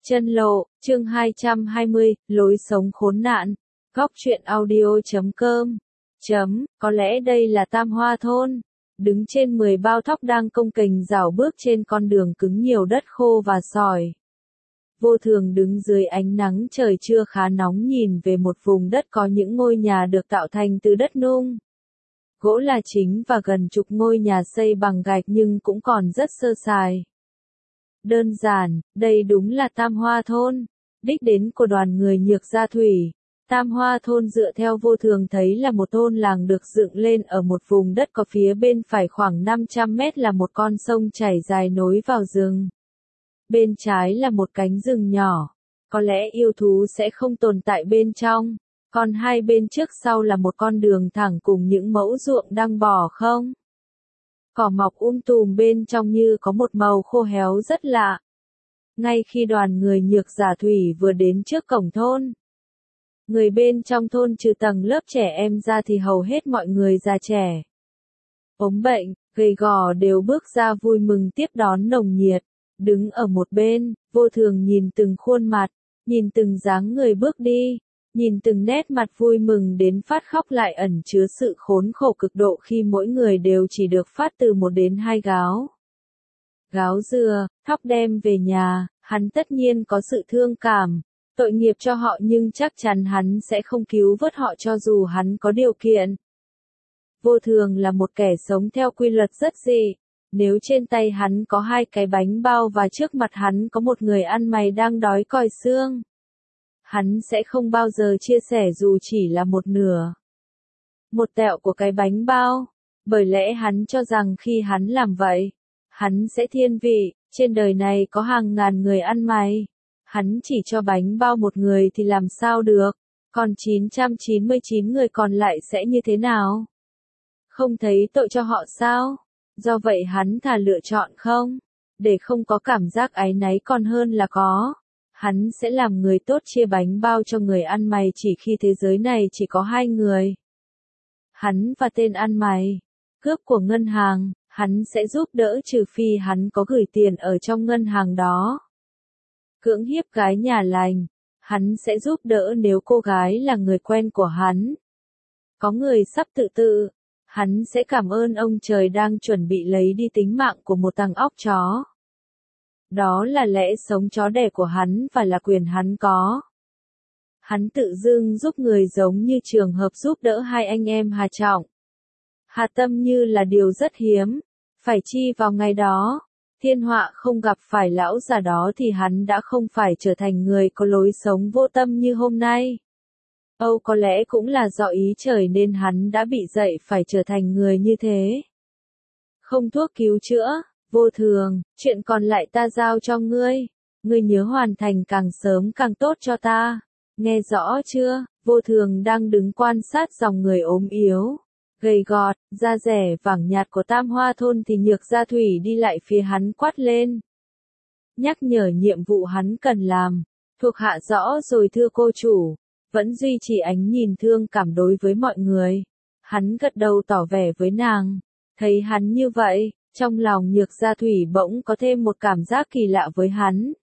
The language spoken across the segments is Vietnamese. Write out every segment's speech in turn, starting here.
Chân lộ, chương 220, lối sống khốn nạn. Góc truyện audio.com. Có lẽ đây là Tam Hoa Thôn. Đứng trên 10 bao thóc đang công kềnh rảo bước trên con đường cứng nhiều đất khô và sỏi. Vô Thường đứng dưới ánh nắng trời trưa khá nóng nhìn về một vùng đất có những ngôi nhà được tạo thành từ đất nung. Gỗ là chính và gần chục ngôi nhà xây bằng gạch nhưng cũng còn rất sơ sài. Đơn giản, đây đúng là Tam Hoa Thôn. Đích đến của đoàn người Nhược Gia Thủy. Tam Hoa Thôn dựa theo Vô Thường thấy là một thôn làng được dựng lên ở một vùng đất có phía bên phải khoảng 500 mét là một con sông chảy dài nối vào rừng. Bên trái là một cánh rừng nhỏ. Có lẽ yêu thú sẽ không tồn tại bên trong. Còn hai bên trước sau là một con đường thẳng cùng những mẫu ruộng đang bỏ không. Cỏ mọc tùm bên trong như có một màu khô héo rất lạ. Ngay khi đoàn người Nhược Giả Thủy vừa đến trước cổng thôn, người bên trong thôn trừ tầng lớp trẻ em ra thì hầu hết mọi người già trẻ, ốm bệnh, gầy gò đều bước ra vui mừng tiếp đón nồng nhiệt. Đứng ở một bên, Vô Thường nhìn từng khuôn mặt, nhìn từng dáng người bước đi, nhìn từng nét mặt vui mừng đến phát khóc lại ẩn chứa sự khốn khổ cực độ khi mỗi người đều chỉ được phát từ 1 đến 2 gáo. Gáo dừa, thóc đem về nhà, hắn tất nhiên có sự thương cảm, tội nghiệp cho họ nhưng chắc chắn hắn sẽ không cứu vớt họ cho dù hắn có điều kiện. Vô Thường là một kẻ sống theo quy luật rất dị. Nếu trên tay hắn có 2 cái bánh bao và trước mặt hắn có một người ăn mày đang đói còi xương, hắn sẽ không bao giờ chia sẻ dù chỉ là một nửa. Một tẹo của cái bánh bao, bởi lẽ hắn cho rằng khi hắn làm vậy, hắn sẽ thiên vị, trên đời này có hàng ngàn người ăn mày. Hắn chỉ cho bánh bao một người thì làm sao được, còn 999 người còn lại sẽ như thế nào? Không thấy tội cho họ sao? Do vậy hắn thà lựa chọn không, để không có cảm giác áy náy còn hơn là có. Hắn sẽ làm người tốt chia bánh bao cho người ăn mày chỉ khi thế giới này chỉ có 2 người. Hắn và tên ăn mày. Cướp của ngân hàng, hắn sẽ giúp đỡ trừ phi hắn có gửi tiền ở trong ngân hàng đó. Cưỡng hiếp gái nhà lành, hắn sẽ giúp đỡ nếu cô gái là người quen của hắn. Có người sắp tự tử, hắn sẽ cảm ơn ông trời đang chuẩn bị lấy đi tính mạng của một thằng óc chó. Đó là lẽ sống chó đẻ của hắn và là quyền hắn có. Hắn tự dưng giúp người giống như trường hợp giúp đỡ 2 anh em Hà Trọng, Hà Tâm như là điều rất hiếm. Phải chi vào ngày đó, thiên họa không gặp phải lão già đó thì hắn đã không phải trở thành người có lối sống vô tâm như hôm nay. Có lẽ cũng là do ý trời nên hắn đã bị dạy phải trở thành người như thế. Không thuốc cứu chữa. Vô Thường, chuyện còn lại ta giao cho ngươi. Ngươi nhớ hoàn thành càng sớm càng tốt cho ta. Nghe rõ chưa? Vô Thường đang đứng quan sát dòng người ốm yếu, gầy gò, da rẻ vàng nhạt của Tam Hoa Thôn thì Nhược Gia Thủy đi lại phía hắn quát lên. Nhắc nhở nhiệm vụ hắn cần làm. Thuộc hạ rõ rồi thưa cô chủ. Vẫn duy trì ánh nhìn thương cảm đối với mọi người. Hắn gật đầu tỏ vẻ với nàng. Thấy hắn như vậy, trong lòng Nhược Gia Thủy bỗng có thêm một cảm giác kỳ lạ với hắn.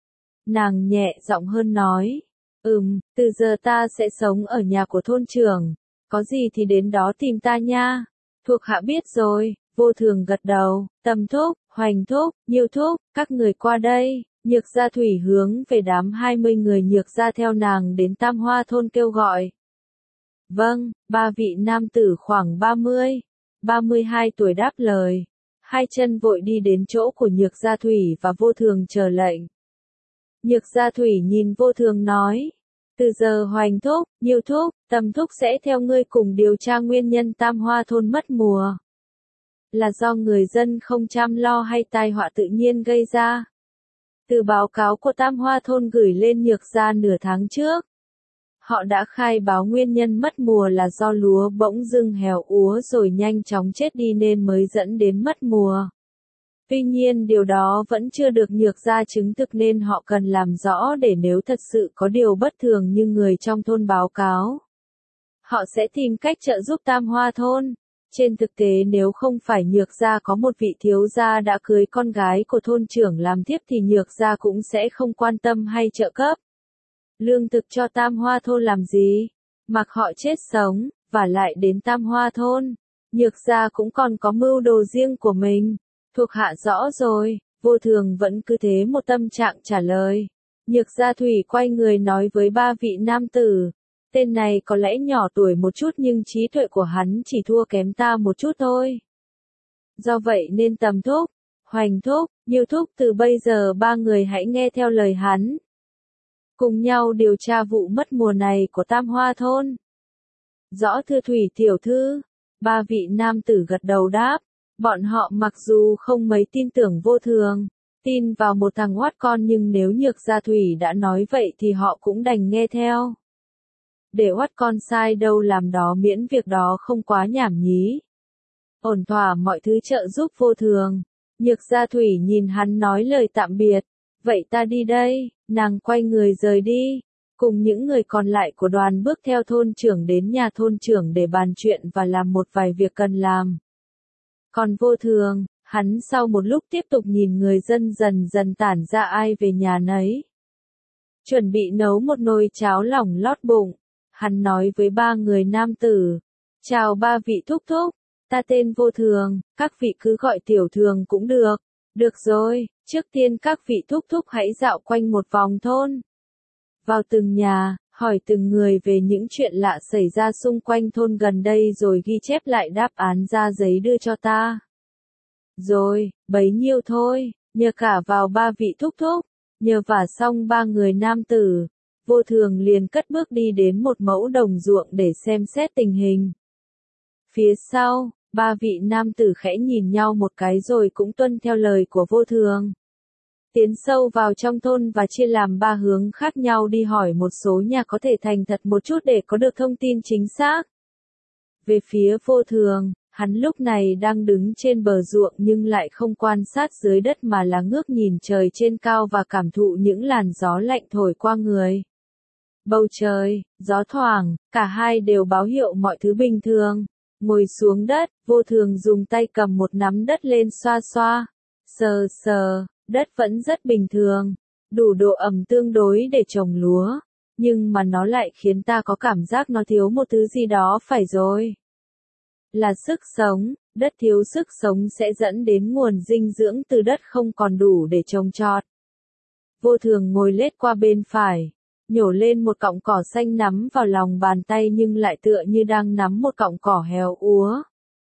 Nàng nhẹ giọng hơn nói. Từ giờ ta sẽ sống ở nhà của thôn trưởng. Có gì thì đến đó tìm ta nha. Thuộc hạ biết rồi. Vô Thường gật đầu. Tâm thúc, Hoành thúc, Nhiêu thúc, các người qua đây. Nhược Gia Thủy hướng về đám 20 người Nhược Gia theo nàng đến Tam Hoa Thôn kêu gọi. Vâng, 3 vị nam tử khoảng 30, 32 tuổi đáp lời. 2 chân vội đi đến chỗ của Nhược Gia Thủy và Vô Thường chờ lệnh. Nhược Gia Thủy nhìn Vô Thường nói. Từ giờ Hoành thúc, Nhiêu thúc, Tâm thúc sẽ theo ngươi cùng điều tra nguyên nhân Tam Hoa Thôn mất mùa. Là do người dân không chăm lo hay tai họa tự nhiên gây ra. Từ báo cáo của Tam Hoa Thôn gửi lên Nhược Gia nửa tháng trước, họ đã khai báo nguyên nhân mất mùa là do lúa bỗng dưng héo úa rồi nhanh chóng chết đi nên mới dẫn đến mất mùa. Tuy nhiên điều đó vẫn chưa được Nhược Gia chứng thực nên họ cần làm rõ để nếu thật sự có điều bất thường như người trong thôn báo cáo, họ sẽ tìm cách trợ giúp Tam Hoa Thôn. Trên thực tế nếu không phải Nhược gia có một vị thiếu gia đã cưới con gái của thôn trưởng làm thiếp thì Nhược gia cũng sẽ không quan tâm hay trợ cấp. Lương thực cho Tam Hoa thôn làm gì? Mặc họ chết sống, và lại đến Tam Hoa thôn. Nhược gia cũng còn có mưu đồ riêng của mình. Thuộc hạ rõ rồi, Vô Thường vẫn cứ thế một tâm trạng trả lời. Nhược gia Thủy quay người nói với ba vị nam tử. Tên này có lẽ nhỏ tuổi một chút nhưng trí tuệ của hắn chỉ thua kém ta một chút thôi. Do vậy nên Tầm thúc, Hoành thúc, Nhiêu thúc từ bây giờ ba người hãy nghe theo lời hắn. Cùng nhau điều tra vụ mất mùa này của Tam Hoa thôn. Rõ thưa Thủy tiểu thư, ba vị nam tử gật đầu đáp. Bọn họ mặc dù không mấy tin tưởng Vô Thường, tin vào một thằng oát con nhưng nếu Nhược gia Thủy đã nói vậy thì họ cũng đành nghe theo. Để oát con sai đâu làm đó miễn việc đó không quá nhảm nhí. Ổn thỏa mọi thứ trợ giúp Vô Thường. Nhược gia Thủy nhìn hắn nói lời tạm biệt. Vậy ta đi đây, nàng quay người rời đi. Cùng những người còn lại của đoàn bước theo thôn trưởng đến nhà thôn trưởng để bàn chuyện và làm một vài việc cần làm. Còn Vô Thường, hắn sau một lúc tiếp tục nhìn người dân dần dần tản ra ai về nhà nấy. Chuẩn bị nấu một nồi cháo lỏng lót bụng. Hắn nói với ba người nam tử. Chào ba vị thúc thúc, ta tên Vô Thường, các vị cứ gọi tiểu thường cũng được. Được rồi, trước tiên các vị thúc thúc hãy dạo quanh một vòng thôn. Vào từng nhà, hỏi từng người về những chuyện lạ xảy ra xung quanh thôn gần đây rồi ghi chép lại đáp án ra giấy đưa cho ta. Rồi, bấy nhiêu thôi, nhờ cả vào ba vị thúc thúc, nhờ vả xong ba người nam tử, Vô Thường liền cất bước đi đến một mẫu đồng ruộng để xem xét tình hình. Phía sau, ba vị nam tử khẽ nhìn nhau một cái rồi cũng tuân theo lời của Vô Thường. Tiến sâu vào trong thôn và chia làm ba hướng khác nhau đi hỏi một số nhà có thể thành thật một chút để có được thông tin chính xác. Về phía Vô Thường, hắn lúc này đang đứng trên bờ ruộng nhưng lại không quan sát dưới đất mà là ngước nhìn trời trên cao và cảm thụ những làn gió lạnh thổi qua người. Bầu trời, gió thoảng, cả hai đều báo hiệu mọi thứ bình thường. Ngồi xuống đất, Vô Thường dùng tay cầm một nắm đất lên xoa xoa. Sờ sờ, đất vẫn rất bình thường, đủ độ ẩm tương đối để trồng lúa. Nhưng mà nó lại khiến ta có cảm giác nó thiếu một thứ gì đó phải rồi. Là sức sống, đất thiếu sức sống sẽ dẫn đến nguồn dinh dưỡng từ đất không còn đủ để trồng trọt. Vô Thường ngồi lết qua bên phải, nhổ lên một cọng cỏ xanh nắm vào lòng bàn tay nhưng lại tựa như đang nắm một cọng cỏ héo úa.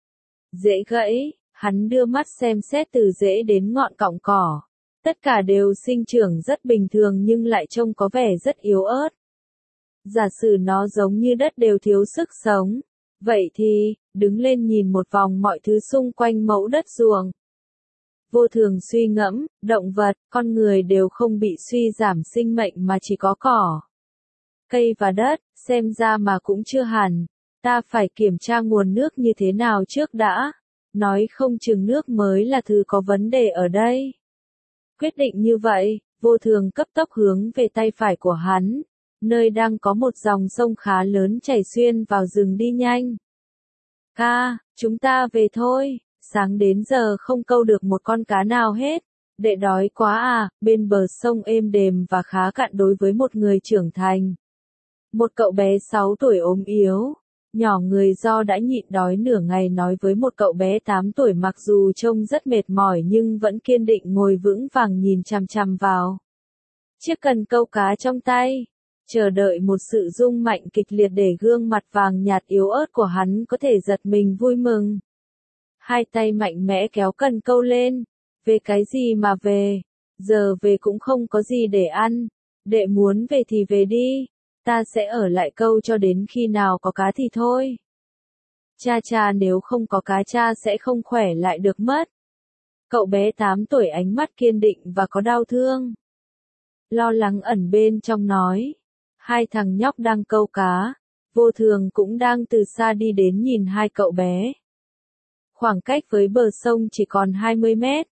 Rễ gãy, hắn đưa mắt xem xét từ rễ đến ngọn cọng cỏ. Tất cả đều sinh trưởng rất bình thường nhưng lại trông có vẻ rất yếu ớt. Giả sử nó giống như đất đều thiếu sức sống. Vậy thì, đứng lên nhìn một vòng mọi thứ xung quanh mẫu đất ruộng. Vô Thường suy ngẫm, động vật, con người đều không bị suy giảm sinh mệnh mà chỉ có cỏ, cây và đất, xem ra mà cũng chưa hẳn. Ta phải kiểm tra nguồn nước như thế nào trước đã. Nói không chừng nước mới là thứ có vấn đề ở đây. Quyết định như vậy, Vô Thường cấp tốc hướng về tay phải của hắn, nơi đang có một dòng sông khá lớn chảy xuyên vào rừng đi nhanh. Ca, chúng ta về thôi, sáng đến giờ không câu được một con cá nào hết. Đệ đói quá à, bên bờ sông êm đềm và khá cạn đối với một người trưởng thành. Một cậu bé 6 tuổi ốm yếu, nhỏ người do đã nhịn đói nửa ngày nói với một cậu bé 8 tuổi mặc dù trông rất mệt mỏi nhưng vẫn kiên định ngồi vững vàng nhìn chằm chằm vào chiếc cần câu cá trong tay, chờ đợi một sự rung mạnh kịch liệt để gương mặt vàng nhạt yếu ớt của hắn có thể giật mình vui mừng. Hai tay mạnh mẽ kéo cần câu lên. Về cái gì mà về? Giờ về cũng không có gì để ăn. Đệ muốn về thì về đi. Ta sẽ ở lại câu cho đến khi nào có cá thì thôi. Cha nếu không có cá cha sẽ không khỏe lại được mất. Cậu bé 8 tuổi ánh mắt kiên định và có đau thương. Lo lắng ẩn bên trong nói. Hai thằng nhóc đang câu cá. Vô Thường cũng đang từ xa đi đến nhìn hai cậu bé. Khoảng cách với bờ sông chỉ còn 20 mét.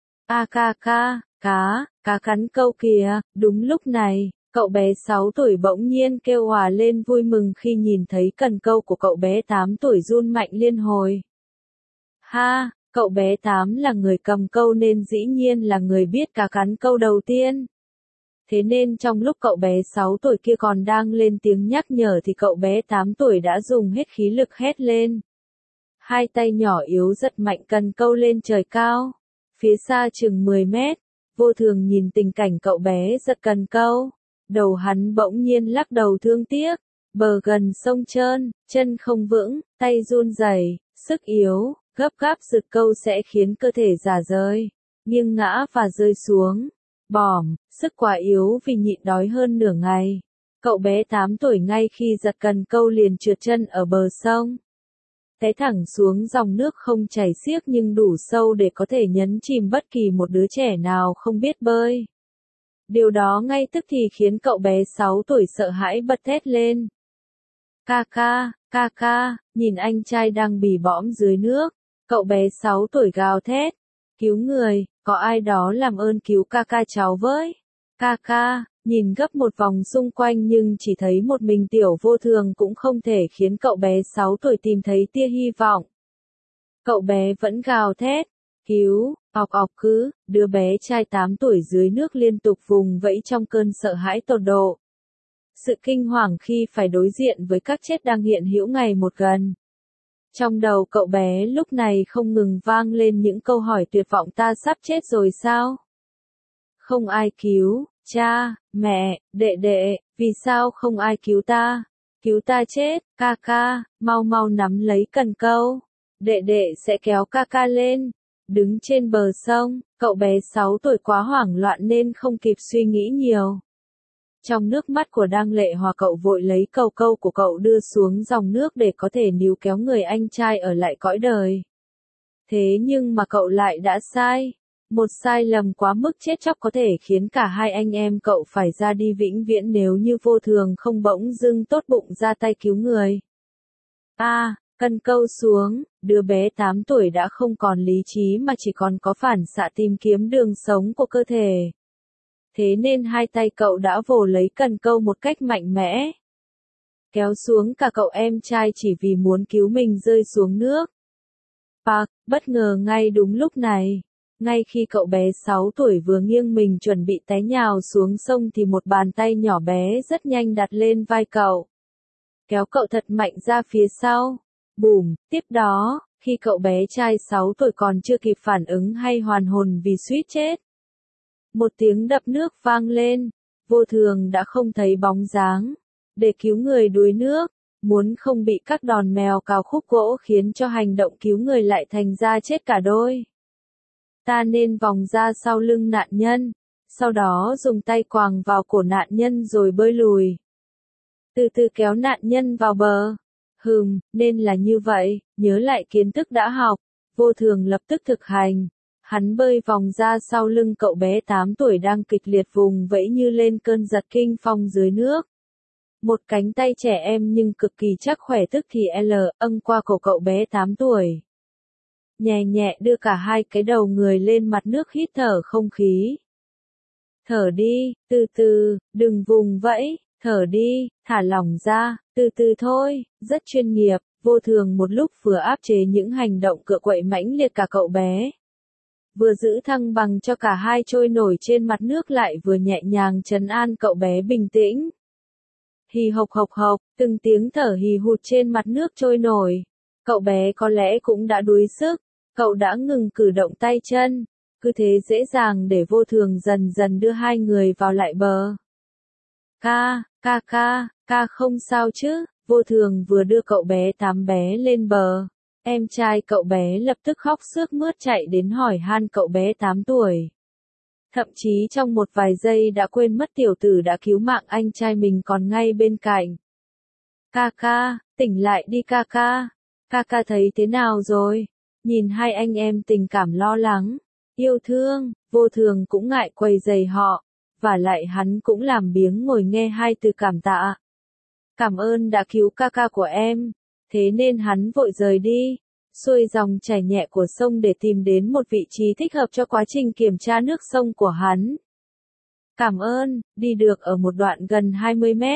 Cá cắn câu kìa. Đúng lúc này, cậu bé 6 tuổi bỗng nhiên kêu òa lên vui mừng khi nhìn thấy cần câu của cậu bé 8 tuổi run mạnh liên hồi. Ha, cậu bé Tám là người cầm câu nên dĩ nhiên là người biết cá cắn câu đầu tiên. Thế nên trong lúc cậu bé 6 tuổi kia còn đang lên tiếng nhắc nhở thì cậu bé 8 tuổi đã dùng hết khí lực hét lên. Hai tay nhỏ yếu giật mạnh cần câu lên trời cao. Phía xa chừng 10 mét, Vô Thường nhìn tình cảnh cậu bé giật cần câu. Đầu hắn bỗng nhiên lắc đầu thương tiếc. Bờ gần sông trơn, chân không vững, tay run rẩy, sức yếu, gấp gáp giật câu sẽ khiến cơ thể rã rời, nghiêng ngã và rơi xuống. Bỏm, sức quá yếu vì nhịn đói hơn nửa ngày. Cậu bé 8 tuổi ngay khi giật cần câu liền trượt chân ở bờ sông. Té thẳng xuống dòng nước không chảy xiết nhưng đủ sâu để có thể nhấn chìm bất kỳ một đứa trẻ nào không biết bơi. Điều đó ngay tức thì khiến cậu bé 6 tuổi sợ hãi bật thét lên. Ca ca, nhìn anh trai đang bì bõm dưới nước. Cậu bé 6 tuổi gào thét. Cứu người, có ai đó làm ơn cứu ca ca cháu với. Ca, nhìn gấp một vòng xung quanh nhưng chỉ thấy một mình Tiểu Vô Thường cũng không thể khiến cậu bé 6 tuổi tìm thấy tia hy vọng. Cậu bé vẫn gào thét. Cứu, ọc cứ, đứa bé trai 8 tuổi dưới nước liên tục vùng vẫy trong cơn sợ hãi tột độ. Sự kinh hoàng khi phải đối diện với các chết đang hiện hữu ngày một gần. Trong đầu cậu bé lúc này không ngừng vang lên những câu hỏi tuyệt vọng, ta sắp chết rồi sao? Không ai cứu, cha, mẹ, đệ, vì sao không ai cứu ta? Cứu ta chết, ca, mau nắm lấy cần câu. Đệ sẽ kéo ca lên. Đứng trên bờ sông, cậu bé 6 tuổi quá hoảng loạn nên không kịp suy nghĩ nhiều. Trong nước mắt của Đang Lệ Hòa cậu vội lấy cầu câu của cậu đưa xuống dòng nước để có thể níu kéo người anh trai ở lại cõi đời. Thế nhưng mà cậu lại đã sai. Một sai lầm quá mức chết chóc có thể khiến cả hai anh em cậu phải ra đi vĩnh viễn nếu như Vô Thường không bỗng dưng tốt bụng ra tay cứu người. Cần câu xuống, đứa bé 8 tuổi đã không còn lý trí mà chỉ còn có phản xạ tìm kiếm đường sống của cơ thể. Thế nên hai tay cậu đã vồ lấy cần câu một cách mạnh mẽ. Kéo xuống cả cậu em trai chỉ vì muốn cứu mình rơi xuống nước. Bất ngờ ngay đúng lúc này. Ngay khi cậu bé 6 tuổi vừa nghiêng mình chuẩn bị té nhào xuống sông thì một bàn tay nhỏ bé rất nhanh đặt lên vai cậu. Kéo cậu thật mạnh ra phía sau. Bùm, tiếp đó, khi cậu bé trai 6 tuổi còn chưa kịp phản ứng hay hoàn hồn vì suýt chết. Một tiếng đập nước vang lên, Vô Thường đã không thấy bóng dáng. Để cứu người đuối nước, muốn không bị các đòn mèo cào khúc gỗ khiến cho hành động cứu người lại thành ra chết cả đôi. Ta nên vòng ra sau lưng nạn nhân, sau đó dùng tay quàng vào cổ nạn nhân rồi bơi lùi. Từ từ kéo nạn nhân vào bờ. Nên là như vậy, nhớ lại kiến thức đã học. Vô Thường lập tức thực hành. Hắn bơi vòng ra sau lưng cậu bé 8 tuổi đang kịch liệt vùng vẫy như lên cơn giật kinh phong dưới nước. Một cánh tay trẻ em nhưng cực kỳ chắc khỏe tức thì âng qua cổ cậu bé 8 tuổi. Nhẹ nhẹ đưa cả hai cái đầu người lên mặt nước hít thở không khí. Thở đi, từ từ, đừng vùng vẫy, thở đi, thả lỏng ra, từ từ thôi, rất chuyên nghiệp. Vô Thường một lúc vừa áp chế những hành động cựa quậy mãnh liệt cả cậu bé, vừa giữ thăng bằng cho cả hai trôi nổi trên mặt nước lại vừa nhẹ nhàng trấn an cậu bé bình tĩnh. Hì hộc, từng tiếng thở hì hụt trên mặt nước trôi nổi. Cậu bé có lẽ cũng đã đuối sức, cậu đã ngừng cử động tay chân, cứ thế dễ dàng để Vô Thường dần dần đưa hai người vào lại bờ. Ca không sao chứ? Vô Thường vừa đưa cậu bé 8 bé lên bờ. Em trai cậu bé lập tức khóc sướt mướt chạy đến hỏi han cậu bé 8 tuổi. Thậm chí trong một vài giây đã quên mất tiểu tử đã cứu mạng anh trai mình còn ngay bên cạnh. Ca, tỉnh lại đi ca. Ca thấy thế nào rồi? Nhìn hai anh em tình cảm lo lắng, yêu thương, Vô Thường cũng ngại quấy rầy họ. Và lại hắn cũng làm biếng ngồi nghe hai từ cảm tạ. Cảm ơn đã cứu ca của em. Thế nên hắn vội rời đi, xuôi dòng chảy nhẹ của sông để tìm đến một vị trí thích hợp cho quá trình kiểm tra nước sông của hắn. Cảm ơn, đi được ở một đoạn gần 20 mét,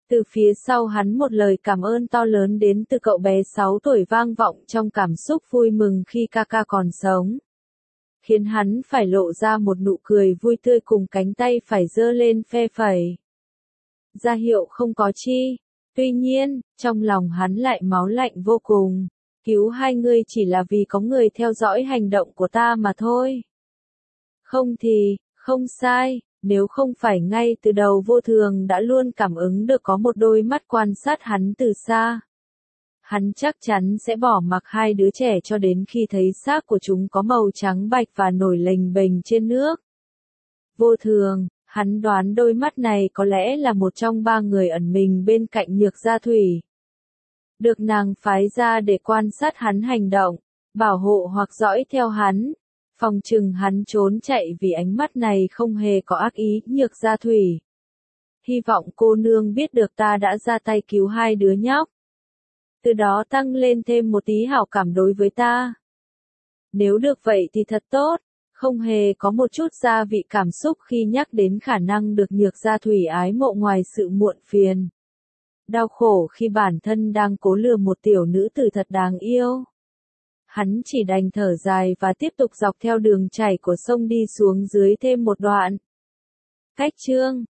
Từ phía sau hắn một lời cảm ơn to lớn đến từ cậu bé 6 tuổi vang vọng trong cảm xúc vui mừng khi ca ca còn sống. Khiến hắn phải lộ ra một nụ cười vui tươi cùng cánh tay phải giơ lên phe phẩy. Ra hiệu không có chi. Tuy nhiên, trong lòng hắn lại máu lạnh vô cùng. Cứu hai người chỉ là vì có người theo dõi hành động của ta mà thôi. Không thì, không sai, nếu không phải ngay từ đầu Vô Thường đã luôn cảm ứng được có một đôi mắt quan sát hắn từ xa. Hắn chắc chắn sẽ bỏ mặc hai đứa trẻ cho đến khi thấy xác của chúng có màu trắng bạch và nổi lềnh bềnh trên nước. Vô Thường, hắn đoán đôi mắt này có lẽ là một trong ba người ẩn mình bên cạnh Nhược Gia Thủy. Được nàng phái ra để quan sát hắn hành động, bảo hộ hoặc dõi theo hắn. Phòng chừng hắn trốn chạy vì ánh mắt này không hề có ác ý. Nhược Gia Thủy. Hy vọng cô nương biết được ta đã ra tay cứu hai đứa nhóc. Từ đó tăng lên thêm một tí hảo cảm đối với ta. Nếu được vậy thì thật tốt, không hề có một chút gia vị cảm xúc khi nhắc đến khả năng được Nhược Gia Thủy ái mộ ngoài sự muộn phiền. Đau khổ khi bản thân đang cố lừa một tiểu nữ tử thật đáng yêu. Hắn chỉ đành thở dài và tiếp tục dọc theo đường chảy của sông đi xuống dưới thêm một đoạn. Cách chương